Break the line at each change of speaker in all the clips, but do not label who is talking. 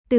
Từ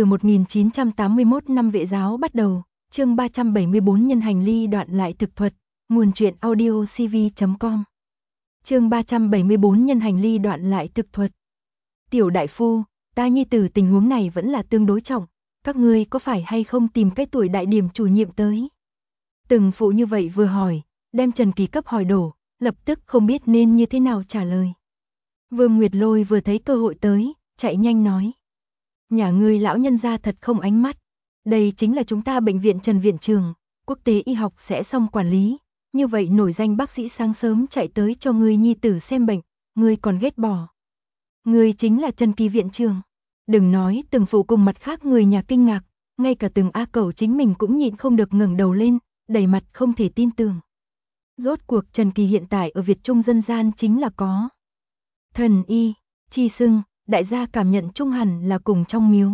1981 năm vệ giáo bắt đầu, chương 374 nhân hành ly đoạn lại thực thuật, nguồn truyện audio cv.com. Chương 374 nhân hành ly đoạn lại thực thuật. Tiểu đại phu, ta nhi tử tình huống này vẫn là tương đối trọng, các ngươi có phải hay không tìm cái tuổi đại điểm chủ nhiệm tới? Từng phụ như vậy vừa hỏi, đem Trần Kỳ cấp hỏi đổ, lập tức không biết nên như thế nào trả lời. Vương Nguyệt Lôi vừa thấy cơ hội tới, chạy nhanh nói. Nhà ngươi lão nhân gia thật không ánh mắt. Đây chính là chúng ta bệnh viện Trần Viện Trường, quốc tế y học sẽ xong quản lý. Như vậy nổi danh bác sĩ sáng sớm chạy tới cho ngươi nhi tử xem bệnh, ngươi còn ghét bỏ. Ngươi chính là Trần Kỳ viện trường. Đừng nói từng phụ cùng mặt khác người nhà kinh ngạc, ngay cả từng A Cẩu chính mình cũng nhịn không được ngẩng đầu lên, đầy mặt không thể tin tưởng. Rốt cuộc Trần Kỳ hiện tại ở Việt Trung dân gian chính là có thần y, chi xưng, đại gia cảm nhận chung hẳn là cùng trong miếu.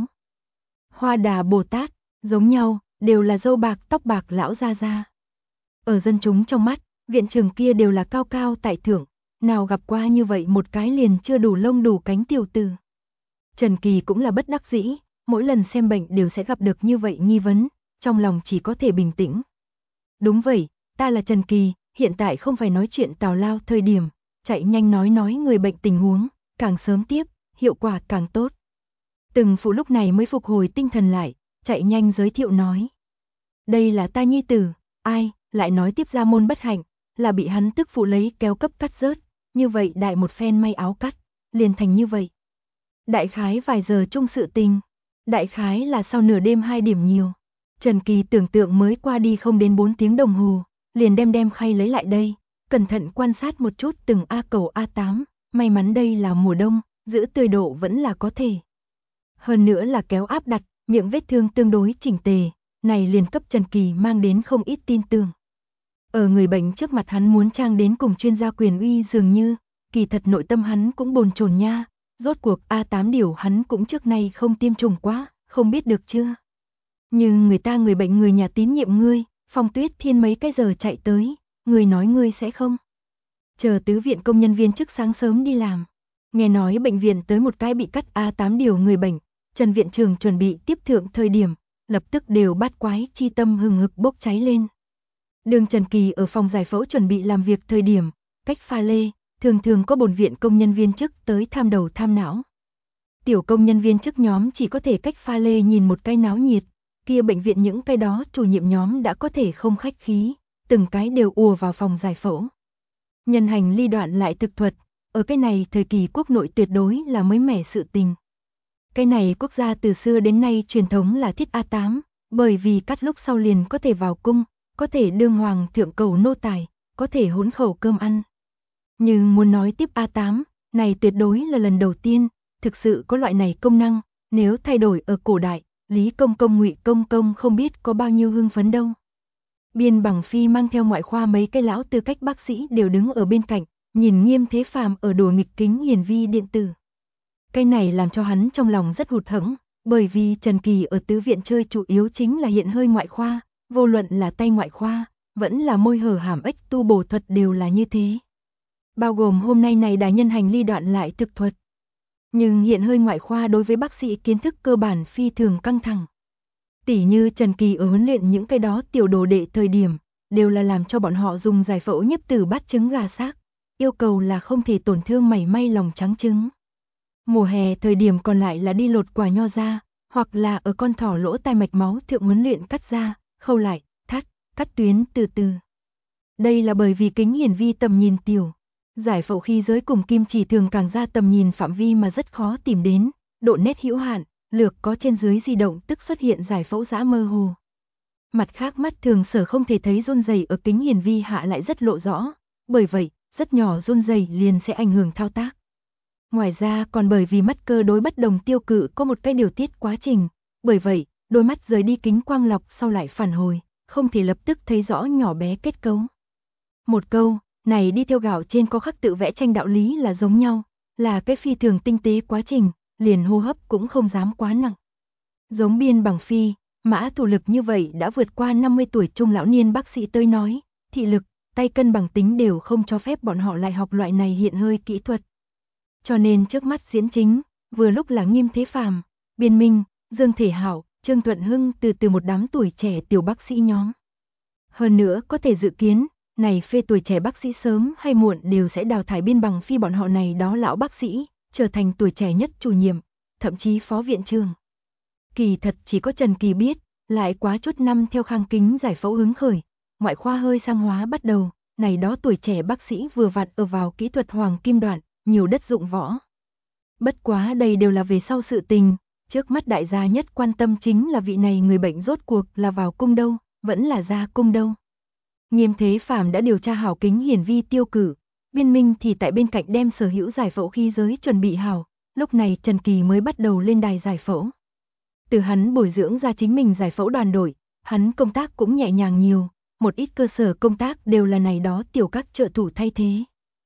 Hoa Đà Bồ Tát, giống nhau, đều là râu bạc tóc bạc lão gia gia. Ở dân chúng trong mắt, viện trưởng kia đều là cao cao tại thượng, nào gặp qua như vậy một cái liền chưa đủ lông đủ cánh tiểu tử. Trần Kỳ cũng là bất đắc dĩ, mỗi lần xem bệnh đều sẽ gặp được như vậy nghi vấn, trong lòng chỉ có thể bình tĩnh. Đúng vậy, ta là Trần Kỳ, hiện tại không phải nói chuyện tào lao thời điểm, chạy nhanh nói người bệnh tình huống, càng sớm tiếp, hiệu quả càng tốt. Từng phụ lúc này mới phục hồi tinh thần lại, chạy nhanh giới thiệu nói. Đây là ta nhi tử, ai, lại nói tiếp ra môn bất hạnh, là bị hắn tức phụ lấy kéo cấp cắt rớt, như vậy đại một phen may áo cắt, liền thành như vậy. Đại khái vài giờ chung sự tình, đại khái là sau nửa đêm 2 điểm nhiều. Trần Kỳ tưởng tượng mới qua đi không đến 4 tiếng đồng hồ, liền đem khay lấy lại đây, cẩn thận quan sát một chút từng A Cẩu A8, may mắn đây là mùa đông, giữ tươi độ vẫn là có thể. Hơn nữa là kéo áp đặt, miệng vết thương tương đối chỉnh tề, này liền cấp Trần Kỳ mang đến không ít tin tưởng. Ở người bệnh trước mặt hắn muốn trang đến cùng chuyên gia quyền uy dường như, kỳ thật nội tâm hắn cũng bồn chồn nha, rốt cuộc A8 điều hắn cũng trước nay không tiêm chủng quá, không biết được chưa. Nhưng người bệnh người nhà tín nhiệm ngươi, Phong Tuyết Thiên mấy cái giờ chạy tới, người nói ngươi sẽ không. Chờ tứ viện công nhân viên chức sáng sớm đi làm. Nghe nói bệnh viện tới một cái bị cắt A8 điều người bệnh, Trần Viện Trường chuẩn bị tiếp thượng thời điểm, lập tức đều bát quái chi tâm hừng hực bốc cháy lên. Đường Trần Kỳ ở phòng giải phẫu chuẩn bị làm việc thời điểm, cách pha lê, thường có bổn viện công nhân viên chức tới tham đầu tham não. Tiểu công nhân viên chức nhóm chỉ có thể cách pha lê nhìn một cái náo nhiệt, kia bệnh viện những cái đó chủ nhiệm nhóm đã có thể không khách khí, từng cái đều ùa vào phòng giải phẫu. Nhân hành ly đoạn lại thực thuật, ở cái này thời kỳ quốc nội tuyệt đối là mới mẻ sự tình. Cái này quốc gia từ xưa đến nay truyền thống là thiết A8, bởi vì cắt lúc sau liền có thể vào cung, có thể đương hoàng thượng cầu nô tài, có thể hỗn khẩu cơm ăn. Nhưng muốn nói tiếp A8, này tuyệt đối là lần đầu tiên, thực sự có loại này công năng, nếu thay đổi ở cổ đại, Lý Công Công Ngụy Công Công không biết có bao nhiêu hưng phấn đâu. Biên Bằng Phi mang theo ngoại khoa mấy cái lão tư cách bác sĩ đều đứng ở bên cạnh, nhìn Nghiêm Thế Phàm ở đùa nghịch kính hiển vi điện tử. Cái này làm cho hắn trong lòng rất hụt hẫng, bởi vì Trần Kỳ ở tứ viện chơi chủ yếu chính là hiện hơi ngoại khoa, vô luận là tay ngoại khoa, vẫn là môi hở hàm ếch tu bổ thuật đều là như thế. Bao gồm hôm nay này đại nhân hành ly đoạn lại thực thuật. Nhưng hiện hơi ngoại khoa đối với bác sĩ kiến thức cơ bản phi thường căng thẳng. Tỉ như Trần Kỳ ở huấn luyện những cái đó tiểu đồ đệ thời điểm, đều là làm cho bọn họ dùng giải phẫu nhiếp tử bát trứng gà xác, yêu cầu là không thể tổn thương mảy may lòng trắng trứng. Mùa hè thời điểm còn lại là đi lột quả nho ra, hoặc là ở con thỏ lỗ tai mạch máu thượng huấn luyện cắt ra, khâu lại, thắt, cắt tuyến từ từ. Đây là bởi vì kính hiển vi tầm nhìn tiểu. Giải phẫu khi giới cùng kim chỉ thường càng ra tầm nhìn phạm vi mà rất khó tìm đến, độ nét hữu hạn, lược có trên dưới di động tức xuất hiện giải phẫu giã mơ hồ. Mặt khác mắt thường sở không thể thấy run rẩy ở kính hiển vi hạ lại rất lộ rõ, bởi vậy, rất nhỏ run rẩy liền sẽ ảnh hưởng thao tác. Ngoài ra còn bởi vì mắt cơ đối bất đồng tiêu cự có một cái điều tiết quá trình, bởi vậy, đôi mắt rời đi kính quang lọc sau lại phản hồi, không thể lập tức thấy rõ nhỏ bé kết cấu. Một câu, này đi theo gạo trên có khắc tự vẽ tranh đạo lý là giống nhau, là cái phi thường tinh tế quá trình, liền hô hấp cũng không dám quá nặng. Giống Biên Bằng Phi, mã thủ lực như vậy đã vượt qua 50 tuổi trung lão niên bác sĩ tới nói, thị lực, tay cân bằng tính đều không cho phép bọn họ lại học loại này hiện hơi kỹ thuật. Cho nên trước mắt diễn chính, vừa lúc là Nghiêm Thế Phàm, Biên Minh, Dương Thể Hảo, Trương Thuận Hưng từ một đám tuổi trẻ tiểu bác sĩ nhóm. Hơn nữa có thể dự kiến, này phê tuổi trẻ bác sĩ sớm hay muộn đều sẽ đào thải Biên Bằng Phi bọn họ này đó lão bác sĩ, trở thành tuổi trẻ nhất chủ nhiệm, thậm chí phó viện trưởng. Kỳ thật chỉ có Trần Kỳ biết, lại quá chút năm theo Khang Kính giải phẫu hứng khởi, ngoại khoa hơi sang hóa bắt đầu, này đó tuổi trẻ bác sĩ vừa vặn ở vào kỹ thuật hoàng kim đoạn, nhiều đất dụng võ. Bất quá đây đều là về sau sự tình, trước mắt đại gia nhất quan tâm chính là vị này người bệnh rốt cuộc là vào cung đâu, vẫn là ra cung đâu. Nghiêm Thế Phàm đã điều tra hảo Kính Hiển Vi tiêu cử, Viên Minh thì tại bên cạnh đem sở hữu giải phẫu khí giới chuẩn bị hảo, lúc này Trần Kỳ mới bắt đầu lên đài giải phẫu. Từ hắn bồi dưỡng ra chính mình giải phẫu đoàn đội, hắn công tác cũng nhẹ nhàng nhiều, một ít cơ sở công tác đều là này đó tiểu các trợ thủ thay thế.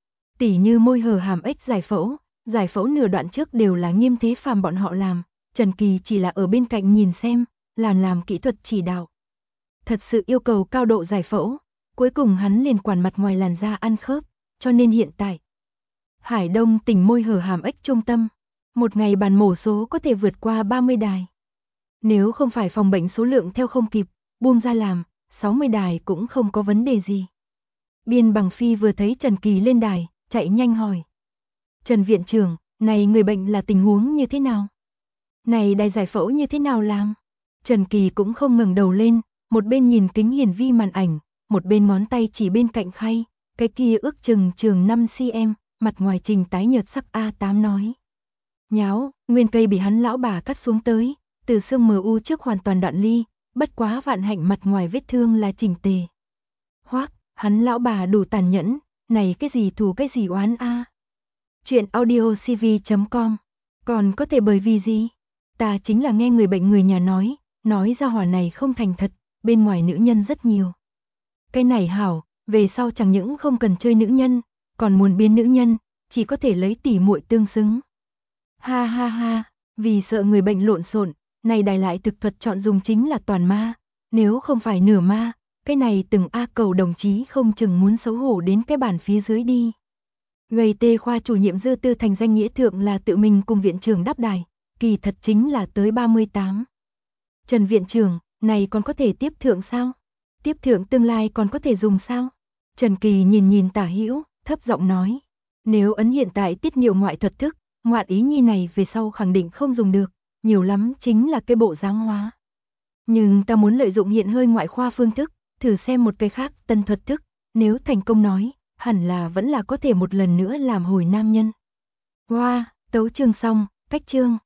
Tỉ như môi hở hàm ếch giải phẫu nửa đoạn trước đều là Nghiêm Thế Phàm bọn họ làm, Trần Kỳ chỉ là ở bên cạnh nhìn xem, làm kỹ thuật chỉ đạo. Thật sự yêu cầu cao độ giải phẫu, cuối cùng hắn liền quản mặt ngoài làn da ăn khớp, cho nên hiện tại Hải Đông tỉnh môi hở hàm ếch trung tâm, một ngày bàn mổ số có thể vượt qua 30 đài. Nếu không phải phòng bệnh số lượng theo không kịp, buông ra làm, 60 đài cũng không có vấn đề gì. Biên Bằng Phi vừa thấy Trần Kỳ lên đài, chạy nhanh hỏi. Trần viện trưởng, này người bệnh là tình huống như thế nào? Này đài giải phẫu như thế nào làm? Trần Kỳ cũng không ngẩng đầu lên, một bên nhìn Kính Hiển Vi màn ảnh, một bên ngón tay chỉ bên cạnh khay, cái kia ước chừng trường 5 cm, mặt ngoài trình tái nhợt sắc A8 nói. Nháo, nguyên cây bị hắn lão bà cắt xuống tới, từ xương MU trước hoàn toàn đoạn ly, bất quá vạn hạnh mặt ngoài vết thương là chỉnh tề. Hoác, hắn lão bà đủ tàn nhẫn, này cái gì thù cái gì oán a. Chuyện audiocv.com. Còn có thể bởi vì gì? Ta chính là nghe người bệnh người nhà nói ra hỏa này không thành thật, bên ngoài nữ nhân rất nhiều. Cái này hảo, về sau chẳng những không cần chơi nữ nhân, còn muốn biến nữ nhân, chỉ có thể lấy tỉ muội tương xứng. Ha ha ha, vì sợ người bệnh lộn xộn, này đài lại thực thuật chọn dùng chính là toàn ma, nếu không phải nửa ma, cái này từng A Cầu đồng chí không chừng muốn xấu hổ đến cái bàn phía dưới đi. Gây tê khoa chủ nhiệm Dư Tư Thành danh nghĩa thượng là tự mình cùng viện trưởng đáp đài, kỳ thật chính là tới 38. Trần viện trưởng, này còn có thể tiếp thượng sao? Tiếp thượng tương lai còn có thể dùng sao? Trần Kỳ nhìn Tả Hữu, thấp giọng nói, nếu ấn hiện tại tiết niệu ngoại thuật thức, ngoạn ý nhi này về sau khẳng định không dùng được, nhiều lắm chính là cái bộ dáng hóa. Nhưng ta muốn lợi dụng hiện hơi ngoại khoa phương thức, thử xem một cái khác tân thuật thức, nếu thành công nói, hẳn là vẫn là có thể một lần nữa làm hồi nam nhân. Wow, tấu chương xong, cách chương.